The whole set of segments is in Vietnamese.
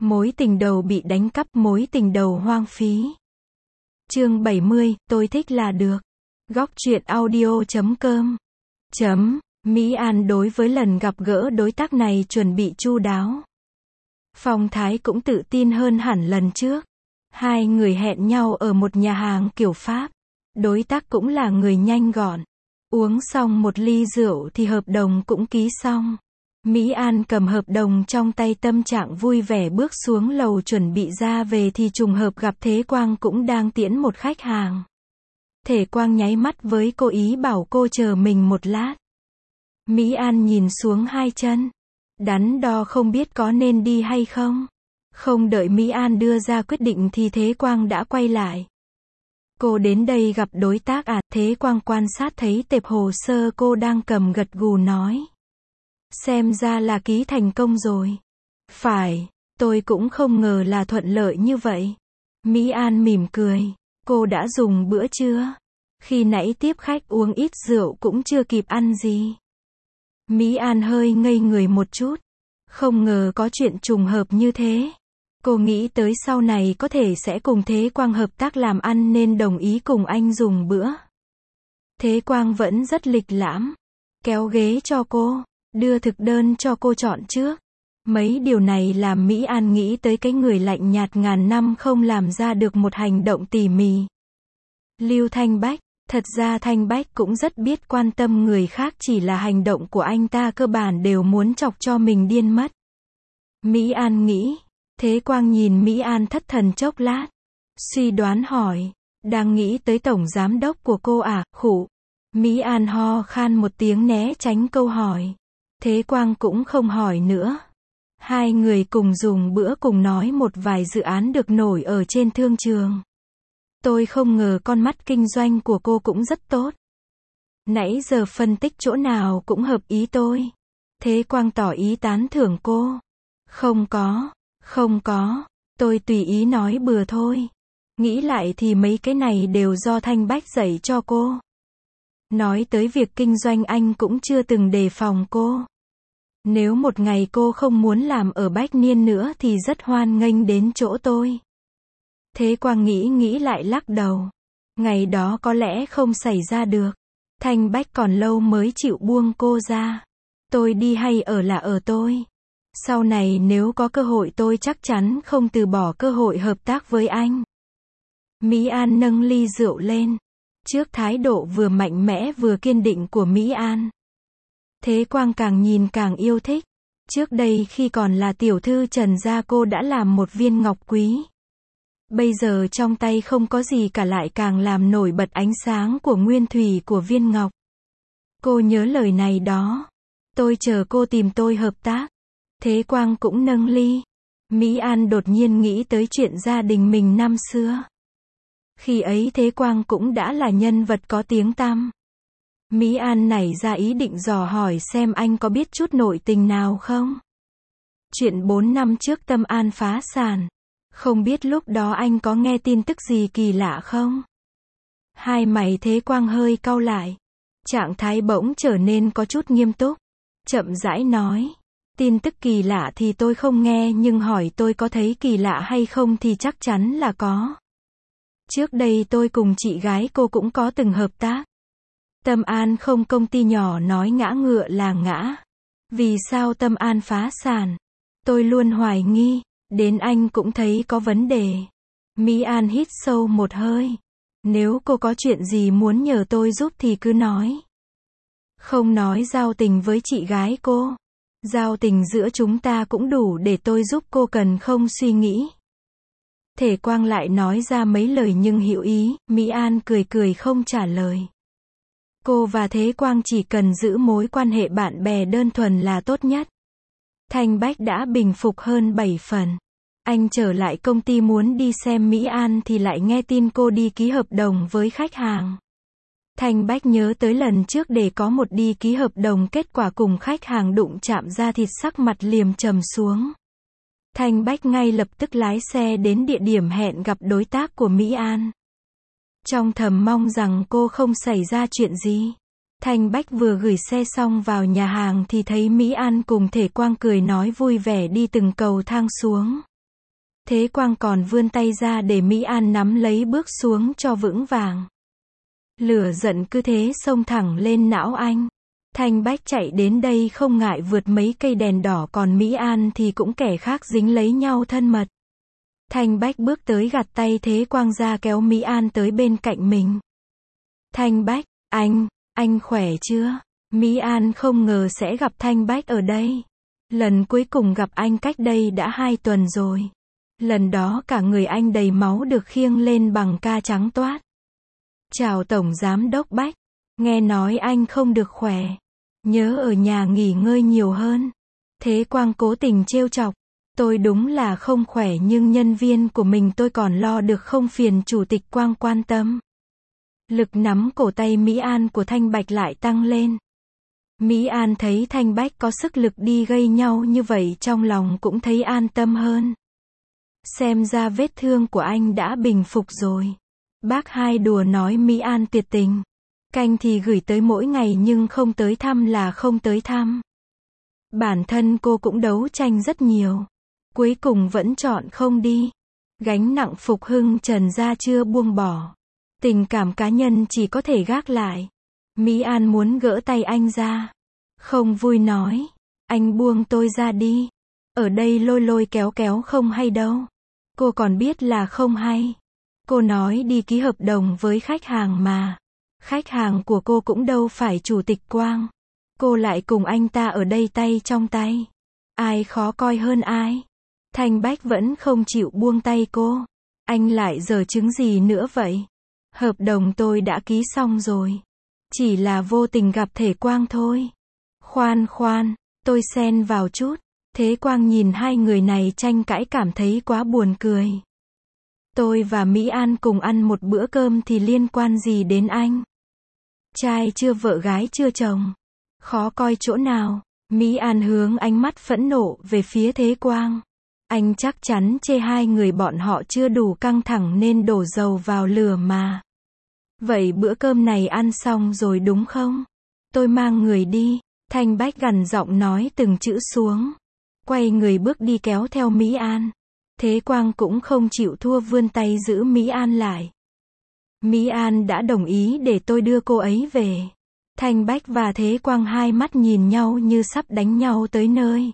Mối tình đầu bị đánh cắp, mối tình đầu hoang phí. Chương 70, tôi thích là được. Góc truyện audio.com. Mỹ An đối với lần gặp gỡ đối tác này chuẩn bị chu đáo. Phong thái cũng tự tin hơn hẳn lần trước. Hai người hẹn nhau ở một nhà hàng kiểu Pháp. Đối tác cũng là người nhanh gọn. Uống xong một ly rượu thì hợp đồng cũng ký xong. Mỹ An cầm hợp đồng trong tay, tâm trạng vui vẻ bước xuống lầu chuẩn bị ra về thì trùng hợp gặp Thế Quang cũng đang tiễn một khách hàng. Thế Quang nháy mắt với cô, ý bảo cô chờ mình một lát. Mỹ An nhìn xuống hai chân, đắn đo không biết có nên đi hay không. Không đợi Mỹ An đưa ra quyết định thì Thế Quang đã quay lại. Cô đến đây gặp đối tác à? Thế Quang quan sát thấy tệp hồ sơ cô đang cầm, gật gù nói. Xem ra là ký thành công rồi. Phải, tôi cũng không ngờ là thuận lợi như vậy. Mỹ An mỉm cười. Cô đã dùng bữa chưa? Khi nãy tiếp khách uống ít rượu cũng chưa kịp ăn gì. Mỹ An hơi ngây người một chút. Không ngờ có chuyện trùng hợp như thế. Cô nghĩ tới sau này có thể sẽ cùng Thế Quang hợp tác làm ăn nên đồng ý cùng anh dùng bữa. Thế Quang vẫn rất lịch lãm. Kéo ghế cho cô, đưa thực đơn cho cô chọn trước. Mấy điều này làm Mỹ An nghĩ tới cái người lạnh nhạt ngàn năm không làm ra được một hành động tỉ mỉ. Lưu Thanh Bách. Thật ra Thanh Bách cũng rất biết quan tâm người khác, chỉ là hành động của anh ta cơ bản đều muốn chọc cho mình điên mất. Mỹ An nghĩ. Thế Quang nhìn Mỹ An thất thần chốc lát. Suy đoán hỏi. Đang nghĩ tới tổng giám đốc của cô à? Khụ. Mỹ An ho khan một tiếng né tránh câu hỏi. Thế Quang cũng không hỏi nữa. Hai người cùng dùng bữa, cùng nói một vài dự án được nổi ở trên thương trường. Tôi không ngờ con mắt kinh doanh của cô cũng rất tốt. Nãy giờ phân tích chỗ nào cũng hợp ý tôi. Thế Quang tỏ ý tán thưởng cô. Không có, tôi tùy ý nói bừa thôi. Nghĩ lại thì mấy cái này đều do Thanh Bách dạy cho cô. Nói tới việc kinh doanh anh cũng chưa từng đề phòng cô. Nếu một ngày cô không muốn làm ở Bách Niên nữa thì rất hoan nghênh đến chỗ tôi. Thế Quang nghĩ lại lắc đầu. Ngày đó có lẽ không xảy ra được. Thanh Bách còn lâu mới chịu buông cô ra. Tôi đi hay ở là ở tôi. Sau này nếu có cơ hội tôi chắc chắn không từ bỏ cơ hội hợp tác với anh. Mỹ An nâng ly rượu lên. Trước thái độ vừa mạnh mẽ vừa kiên định của Mỹ An, Thế Quang càng nhìn càng yêu thích. Trước đây khi còn là tiểu thư Trần gia cô đã làm một viên ngọc quý. Bây giờ trong tay không có gì cả lại càng làm nổi bật ánh sáng của nguyên thủy của viên ngọc. Cô nhớ lời này đó. Tôi chờ cô tìm tôi hợp tác. Thế Quang cũng nâng ly. Mỹ An đột nhiên nghĩ tới chuyện gia đình mình năm xưa. Khi ấy Thế Quang cũng đã là nhân vật có tiếng tăm. Mỹ An nảy ra ý định dò hỏi xem anh có biết chút nội tình nào không. Chuyện 4 năm trước Tâm An phá sản. Không biết lúc đó anh có nghe tin tức gì kỳ lạ không? Hai mày Thế Quang hơi cau lại. Trạng thái bỗng trở nên có chút nghiêm túc. Chậm rãi nói. Tin tức kỳ lạ thì tôi không nghe, nhưng hỏi tôi có thấy kỳ lạ hay không thì chắc chắn là có. Trước đây tôi cùng chị gái cô cũng có từng hợp tác. Tâm An không, công ty nhỏ nói ngã ngựa là ngã. Vì sao Tâm An phá sản? Tôi luôn hoài nghi. Đến anh cũng thấy có vấn đề. Mỹ An hít sâu một hơi. Nếu cô có chuyện gì muốn nhờ tôi giúp thì cứ nói. Không nói giao tình với chị gái cô. Giao tình giữa chúng ta cũng đủ để tôi giúp cô, cần không suy nghĩ. Thế Quang lại nói ra mấy lời nhưng hữu ý. Mỹ An cười không trả lời. Cô và Thế Quang chỉ cần giữ mối quan hệ bạn bè đơn thuần là tốt nhất. Thanh Bách đã bình phục hơn 7 phần. Anh trở lại công ty muốn đi xem Mỹ An thì lại nghe tin cô đi ký hợp đồng với khách hàng. Thanh Bách nhớ tới lần trước để có một đi ký hợp đồng, kết quả cùng khách hàng đụng chạm da thịt, sắc mặt liềm trầm xuống. Thanh Bách ngay lập tức lái xe đến địa điểm hẹn gặp đối tác của Mỹ An. Trong thầm mong rằng cô không xảy ra chuyện gì. Thanh Bách vừa gửi xe xong vào nhà hàng thì thấy Mỹ An cùng Thể Quang cười nói vui vẻ đi từng cầu thang xuống. Thế Quang còn vươn tay ra để Mỹ An nắm lấy bước xuống cho vững vàng. Lửa giận cứ thế xông thẳng lên não anh. Thanh Bách chạy đến đây không ngại vượt mấy cây đèn đỏ, còn Mỹ An thì cũng kẻ khác dính lấy nhau thân mật. Thanh Bách bước tới gạt tay Thế Quang ra kéo Mỹ An tới bên cạnh mình. Thanh Bách, anh khỏe chưa? Mỹ An không ngờ sẽ gặp Thanh Bách ở đây. Lần cuối cùng gặp anh cách đây đã 2 tuần rồi. Lần đó cả người anh đầy máu được khiêng lên bằng ca trắng toát. Chào Tổng Giám Đốc Bách. Nghe nói anh không được khỏe. Nhớ ở nhà nghỉ ngơi nhiều hơn. Thế Quang cố tình trêu chọc. Tôi đúng là không khỏe nhưng nhân viên của mình tôi còn lo được không, phiền Chủ tịch Quang quan tâm. Lực nắm cổ tay Mỹ An của Thanh Bạch lại tăng lên. Mỹ An thấy Thanh Bách có sức lực đi gây nhau như vậy trong lòng cũng thấy an tâm hơn. Xem ra vết thương của anh đã bình phục rồi. Bác Hai đùa nói Mỹ An tuyệt tình. Canh thì gửi tới mỗi ngày nhưng không tới thăm là không tới thăm. Bản thân cô cũng đấu tranh rất nhiều. Cuối cùng vẫn chọn không đi. Gánh nặng phục hưng Trần gia chưa buông bỏ. Tình cảm cá nhân chỉ có thể gác lại. Mỹ An muốn gỡ tay anh ra. Không vui nói. Anh buông tôi ra đi. Ở đây lôi lôi kéo kéo không hay đâu. Cô còn biết là không hay. Cô nói đi ký hợp đồng với khách hàng mà. Khách hàng của cô cũng đâu phải Chủ tịch Quang. Cô lại cùng anh ta ở đây tay trong tay. Ai khó coi hơn ai? Thanh Bách vẫn không chịu buông tay cô. Anh lại giở chứng gì nữa vậy? Hợp đồng tôi đã ký xong rồi. Chỉ là vô tình gặp Thể Quang thôi. Khoan, tôi xen vào chút. Thế Quang nhìn hai người này tranh cãi cảm thấy quá buồn cười. Tôi và Mỹ An cùng ăn một bữa cơm thì liên quan gì đến anh? Trai chưa vợ gái chưa chồng. Khó coi chỗ nào? Mỹ An hướng ánh mắt phẫn nộ về phía Thế Quang. Anh chắc chắn chê hai người bọn họ chưa đủ căng thẳng nên đổ dầu vào lửa mà. Vậy bữa cơm này ăn xong rồi đúng không? Tôi mang người đi. Thanh Bách gằn giọng nói từng chữ xuống. Quay người bước đi kéo theo Mỹ An. Thế Quang cũng không chịu thua, vươn tay giữ Mỹ An lại. Mỹ An đã đồng ý để tôi đưa cô ấy về. Thanh Bách và Thế Quang hai mắt nhìn nhau như sắp đánh nhau tới nơi.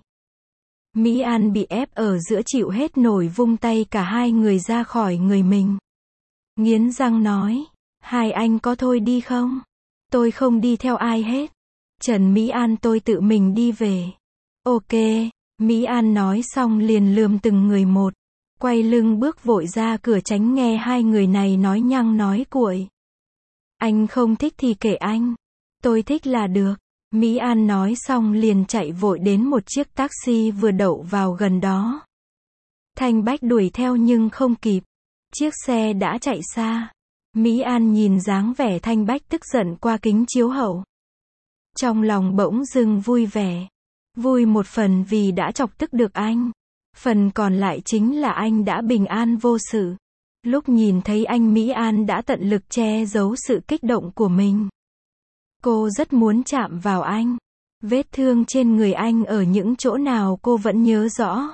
Mỹ An bị ép ở giữa chịu hết nổi, vung tay cả hai người ra khỏi người mình. Nghiến răng nói, hai anh có thôi đi không? Tôi không đi theo ai hết. Trần Mỹ An, tôi tự mình đi về. Ok, Mỹ An nói xong liền lườm từng người một. Quay lưng bước vội ra cửa tránh nghe hai người này nói nhăng nói cuội. Anh không thích thì kệ anh. Tôi thích là được. Mỹ An nói xong liền chạy vội đến một chiếc taxi vừa đậu vào gần đó. Thanh Bách đuổi theo nhưng không kịp. Chiếc xe đã chạy xa. Mỹ An nhìn dáng vẻ Thanh Bách tức giận qua kính chiếu hậu. Trong lòng bỗng dưng vui vẻ. Vui một phần vì đã chọc tức được anh. Phần còn lại chính là anh đã bình an vô sự. Lúc nhìn thấy anh, Mỹ An đã tận lực che giấu sự kích động của mình. Cô rất muốn chạm vào anh. Vết thương trên người anh ở những chỗ nào cô vẫn nhớ rõ.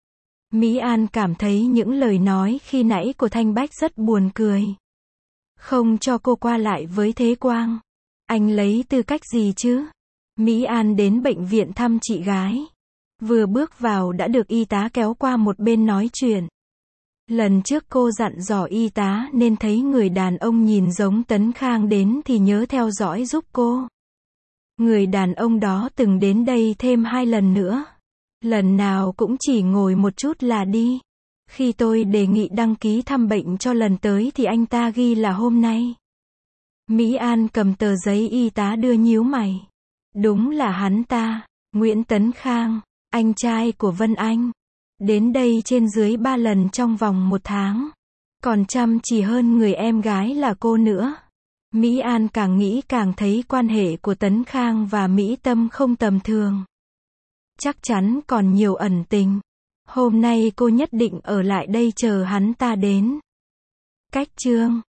Mỹ An cảm thấy những lời nói khi nãy của Thanh Bách rất buồn cười. Không cho cô qua lại với Thế Quang. Anh lấy tư cách gì chứ? Mỹ An đến bệnh viện thăm chị gái. Vừa bước vào đã được y tá kéo qua một bên nói chuyện. Lần trước cô dặn dò y tá nên thấy người đàn ông nhìn giống Tấn Khang đến thì nhớ theo dõi giúp cô. Người đàn ông đó từng đến đây thêm 2 lần nữa. Lần nào cũng chỉ ngồi một chút là đi. Khi tôi đề nghị đăng ký thăm bệnh cho lần tới thì anh ta ghi là hôm nay. Mỹ An cầm tờ giấy y tá đưa, nhíu mày. Đúng là hắn ta, Nguyễn Tấn Khang, anh trai của Vân Anh. Đến đây trên dưới 3 lần trong vòng 1 tháng. Còn chăm chỉ hơn người em gái là cô nữa. Mỹ An càng nghĩ càng thấy quan hệ của Tấn Khang và Mỹ Tâm không tầm thường. Chắc chắn còn nhiều ẩn tình. Hôm nay cô nhất định ở lại đây chờ hắn ta đến. Cách chương